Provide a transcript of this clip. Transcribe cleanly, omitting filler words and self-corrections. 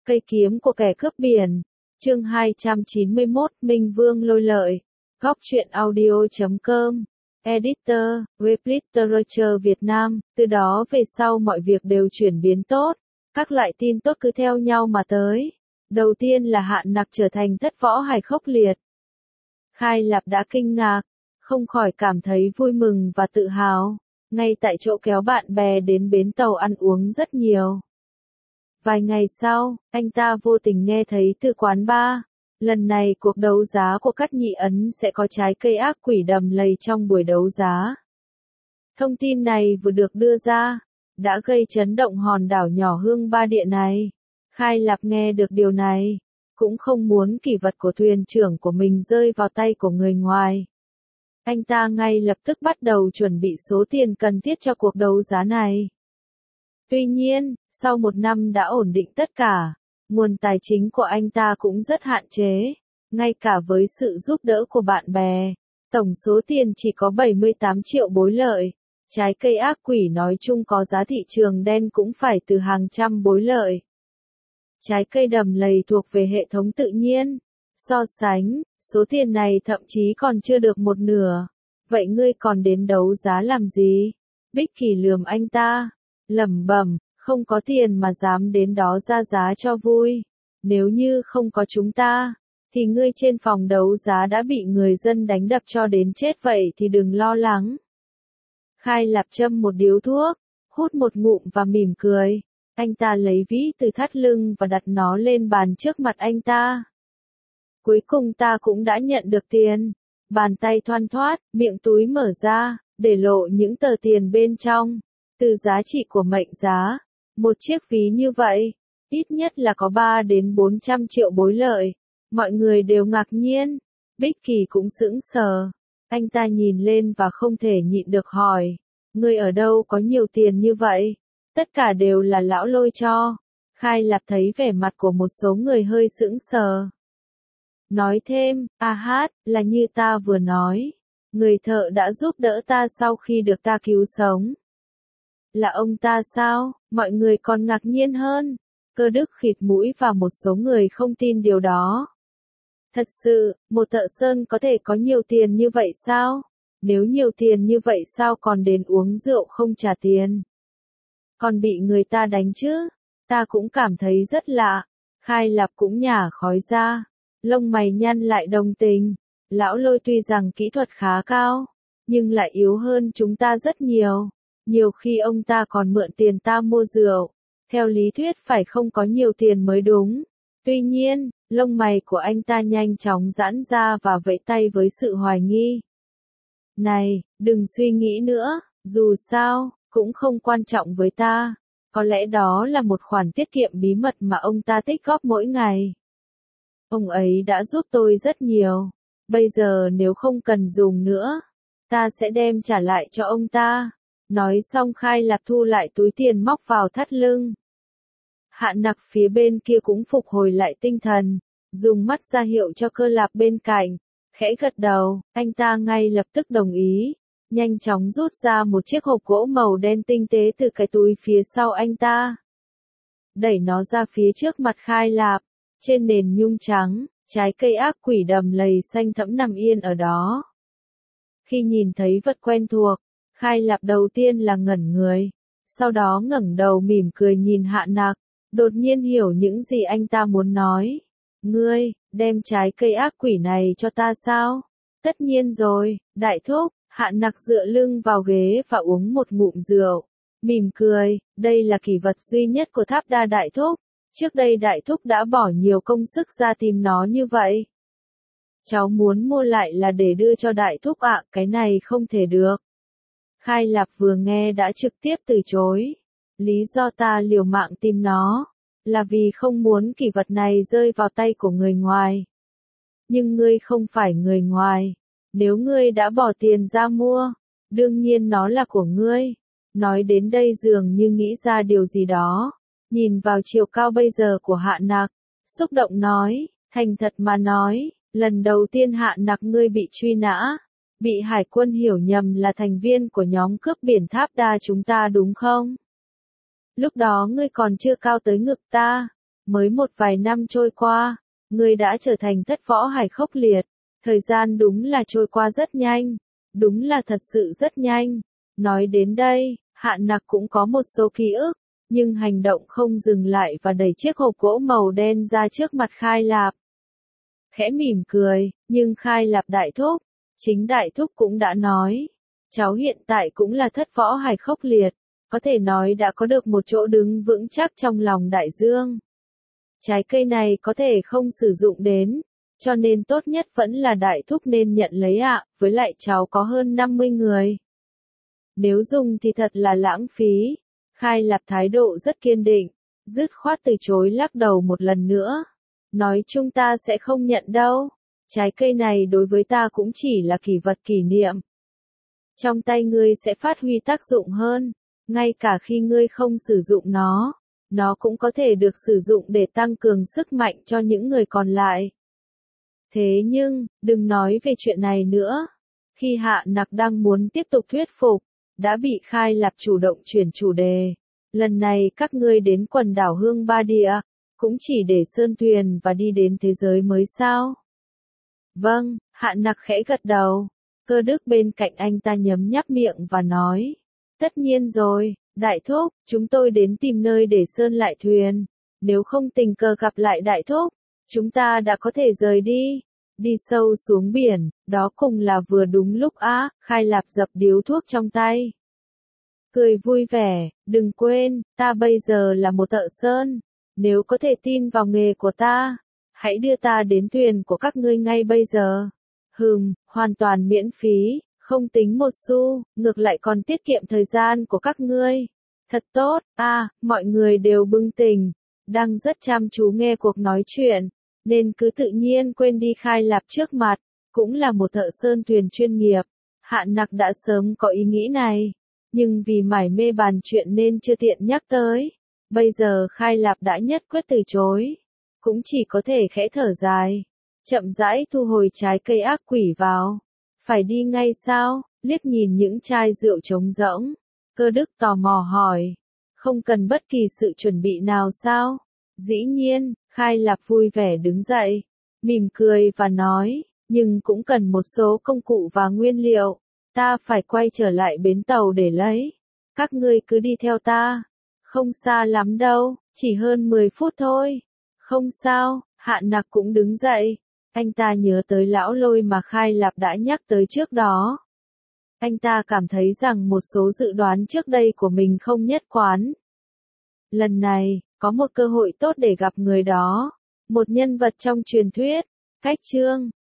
Cây kiếm của kẻ cướp biển. Chương 291, Minh Vương lôi lợi. Góc truyện audio.com. Editor, Web Literature Việt Nam. Từ đó về sau mọi việc đều chuyển biến tốt. Các loại tin tốt cứ theo nhau mà tới. Đầu tiên là Hạn Nặc trở thành thất võ hải khốc liệt. Khai Lạp đã kinh ngạc, không khỏi cảm thấy vui mừng và tự hào. Ngay tại chỗ kéo bạn bè đến bến tàu ăn uống rất nhiều. Vài ngày sau, anh ta vô tình nghe thấy từ quán bar, lần này cuộc đấu giá của Cát Nhị Ấn sẽ có trái cây ác quỷ đầm lầy trong buổi đấu giá. Thông tin này vừa được đưa ra, đã gây chấn động hòn đảo nhỏ Hương Ba Địa này. Khai Lạp nghe được điều này, cũng không muốn kỷ vật của thuyền trưởng của mình rơi vào tay của người ngoài. Anh ta ngay lập tức bắt đầu chuẩn bị số tiền cần thiết cho cuộc đấu giá này. Tuy nhiên, sau một năm đã ổn định tất cả, nguồn tài chính của anh ta cũng rất hạn chế, ngay cả với sự giúp đỡ của bạn bè. Tổng số tiền chỉ có 78 triệu bối lợi. Trái cây ác quỷ nói chung có giá thị trường đen cũng phải từ hàng trăm bối lợi. Trái cây đầm lầy thuộc về hệ thống tự nhiên. So sánh, số tiền này thậm chí còn chưa được một nửa. Vậy ngươi còn đến đấu giá làm gì? Bích Kỳ lườm anh ta, lẩm bẩm, không có tiền mà dám đến đó ra giá cho vui. Nếu như không có chúng ta, thì ngươi trên phòng đấu giá đã bị người dân đánh đập cho đến chết vậy thì đừng lo lắng. Khai Lạp châm một điếu thuốc, hút một ngụm và mỉm cười. Anh ta lấy ví từ thắt lưng và đặt nó lên bàn trước mặt anh ta. Cuối cùng ta cũng đã nhận được tiền. Bàn tay thoăn thoắt, miệng túi mở ra, để lộ những tờ tiền bên trong. Từ giá trị của mệnh giá, một chiếc ví như vậy, ít nhất là có 3 đến 400 triệu bối lợi. Mọi người đều ngạc nhiên. Bích Kỳ cũng sững sờ. Anh ta nhìn lên và không thể nhịn được hỏi. Ngươi ở đâu có nhiều tiền như vậy? Tất cả đều là lão lôi cho. Khai Lạp thấy vẻ mặt của một số người hơi sững sờ. Nói thêm, là như ta vừa nói. Người thợ đã giúp đỡ ta sau khi được ta cứu sống. Là ông ta sao? Mọi người còn ngạc nhiên hơn. Cơ Đức khịt mũi và một số người không tin điều đó. Thật sự, một thợ sơn có thể có nhiều tiền như vậy sao? Nếu nhiều tiền như vậy sao còn đến uống rượu không trả tiền? Còn bị người ta đánh chứ? Ta cũng cảm thấy rất lạ. Khai Lạp cũng nhả khói ra. Lông mày nhăn lại đồng tình. Lão Lôi tuy rằng kỹ thuật khá cao, nhưng lại yếu hơn chúng ta rất nhiều. Nhiều khi ông ta còn mượn tiền ta mua rượu. Theo lý thuyết phải không có nhiều tiền mới đúng. Tuy nhiên, lông mày của anh ta nhanh chóng giãn ra và vẫy tay với sự hoài nghi. Này, đừng suy nghĩ nữa, dù sao, cũng không quan trọng với ta. Có lẽ đó là một khoản tiết kiệm bí mật mà ông ta tích góp mỗi ngày. Ông ấy đã giúp tôi rất nhiều. Bây giờ nếu không cần dùng nữa, ta sẽ đem trả lại cho ông ta. Nói xong Khai Lạp thu lại túi tiền móc vào thắt lưng. Hạn Nặc phía bên kia cũng phục hồi lại tinh thần, dùng mắt ra hiệu cho Cơ Lạp bên cạnh, khẽ gật đầu, anh ta ngay lập tức đồng ý, nhanh chóng rút ra một chiếc hộp gỗ màu đen tinh tế từ cái túi phía sau anh ta. Đẩy nó ra phía trước mặt Khai Lạp, trên nền nhung trắng, trái cây ác quỷ đầm lầy xanh thẫm nằm yên ở đó. Khi nhìn thấy vật quen thuộc, Khai Lạp đầu tiên là ngẩn người, sau đó ngẩng đầu mỉm cười nhìn Hạn Nặc, đột nhiên hiểu những gì anh ta muốn nói. Ngươi, đem trái cây ác quỷ này cho ta sao? Tất nhiên rồi, đại thúc. Hạn Nặc dựa lưng vào ghế và uống một ngụm rượu. Mỉm cười, đây là kỷ vật duy nhất của Tháp Đa đại thúc. Trước đây đại thúc đã bỏ nhiều công sức ra tìm nó như vậy. Cháu muốn mua lại là để đưa cho đại thúc ạ, cái này không thể được. Khai Lạp vừa nghe đã trực tiếp từ chối. Lý do ta liều mạng tìm nó, là vì không muốn kỷ vật này rơi vào tay của người ngoài. Nhưng ngươi không phải người ngoài. Nếu ngươi đã bỏ tiền ra mua, đương nhiên nó là của ngươi. Nói đến đây dường như nghĩ ra điều gì đó. Nhìn vào chiều cao bây giờ của Hạn Nặc, xúc động nói, thành thật mà nói, lần đầu tiên Hạn Nặc ngươi bị truy nã, bị hải quân hiểu nhầm là thành viên của nhóm cướp biển Tháp Đa chúng ta đúng không? Lúc đó ngươi còn chưa cao tới ngực ta, Mới một vài năm trôi qua, ngươi đã trở thành thất võ hải khốc liệt. Thời gian đúng là trôi qua rất nhanh. Đúng là thật sự rất nhanh. Nói đến đây, Hạn Nặc cũng có một số ký ức, nhưng hành động không dừng lại và đẩy chiếc hộp gỗ màu đen ra trước mặt Khai Lạp. Khẽ mỉm cười, nhưng Khai Lạp đại thúc, chính đại thúc cũng đã nói, cháu hiện tại cũng là thất võ hải khốc liệt, có thể nói đã có được một chỗ đứng vững chắc trong lòng đại dương. Trái cây này có thể không sử dụng đến, cho nên tốt nhất vẫn là đại thúc nên nhận lấy ạ, với lại cháu có hơn 50 người. Nếu dùng thì thật là lãng phí. Khai Lạp thái độ rất kiên định, dứt khoát từ chối lắc đầu một lần nữa. Nói chung ta sẽ không nhận đâu. Trái cây này đối với ta cũng chỉ là kỷ vật kỷ niệm. Trong tay ngươi sẽ phát huy tác dụng hơn. Ngay cả khi ngươi không sử dụng nó cũng có thể được sử dụng để tăng cường sức mạnh cho những người còn lại. Thế nhưng, đừng nói về chuyện này nữa. Khi Hạn Nặc đang muốn tiếp tục thuyết phục, đã bị Khai Lạp chủ động chuyển chủ đề. Lần này các ngươi đến quần đảo Hương Ba Địa, cũng chỉ để sơn thuyền và đi đến thế giới mới sao? Vâng, Hạn Nặc khẽ gật đầu. Cơ Đức bên cạnh anh ta nhấm nháp miệng và nói. Tất nhiên rồi, đại thúc, chúng tôi đến tìm nơi để sơn lại thuyền. Nếu không tình cờ gặp lại đại thúc, chúng ta đã có thể rời đi. Đi sâu xuống biển, đó cùng là vừa đúng lúc á, Khai Lạp dập điếu thuốc trong tay. Cười vui vẻ, đừng quên, ta bây giờ là một thợ sơn. Nếu có thể tin vào nghề của ta, hãy đưa ta đến thuyền của các ngươi ngay bây giờ. Hoàn toàn miễn phí, không tính một xu, ngược lại còn tiết kiệm thời gian của các ngươi. Thật tốt, mọi người đều bừng tỉnh, đang rất chăm chú nghe cuộc nói chuyện, nên cứ tự nhiên quên đi Khai Lạp trước mặt, cũng là một thợ sơn thuyền chuyên nghiệp. Hạn Nặc đã sớm có ý nghĩ này, nhưng vì mải mê bàn chuyện nên chưa tiện nhắc tới. Bây giờ Khai Lạp đã nhất quyết từ chối, cũng chỉ có thể khẽ thở dài, chậm rãi thu hồi trái cây ác quỷ vào. Phải đi ngay sao? Liếc nhìn những chai rượu trống rỗng, Cơ Đức tò mò hỏi. Không cần bất kỳ sự chuẩn bị nào sao? Dĩ nhiên, Khai Lạp vui vẻ đứng dậy, mỉm cười và nói, nhưng cũng cần một số công cụ và nguyên liệu. Ta phải quay trở lại bến tàu để lấy. Các ngươi cứ đi theo ta. Không xa lắm đâu, chỉ hơn 10 phút thôi. Không sao, Hạn Nặc cũng đứng dậy. Anh ta nhớ tới lão Lôi mà Khai Lạp đã nhắc tới trước đó. Anh ta cảm thấy rằng một số dự đoán trước đây của mình không nhất quán. Lần này, có một cơ hội tốt để gặp người đó. Một nhân vật trong truyền thuyết. Cách chương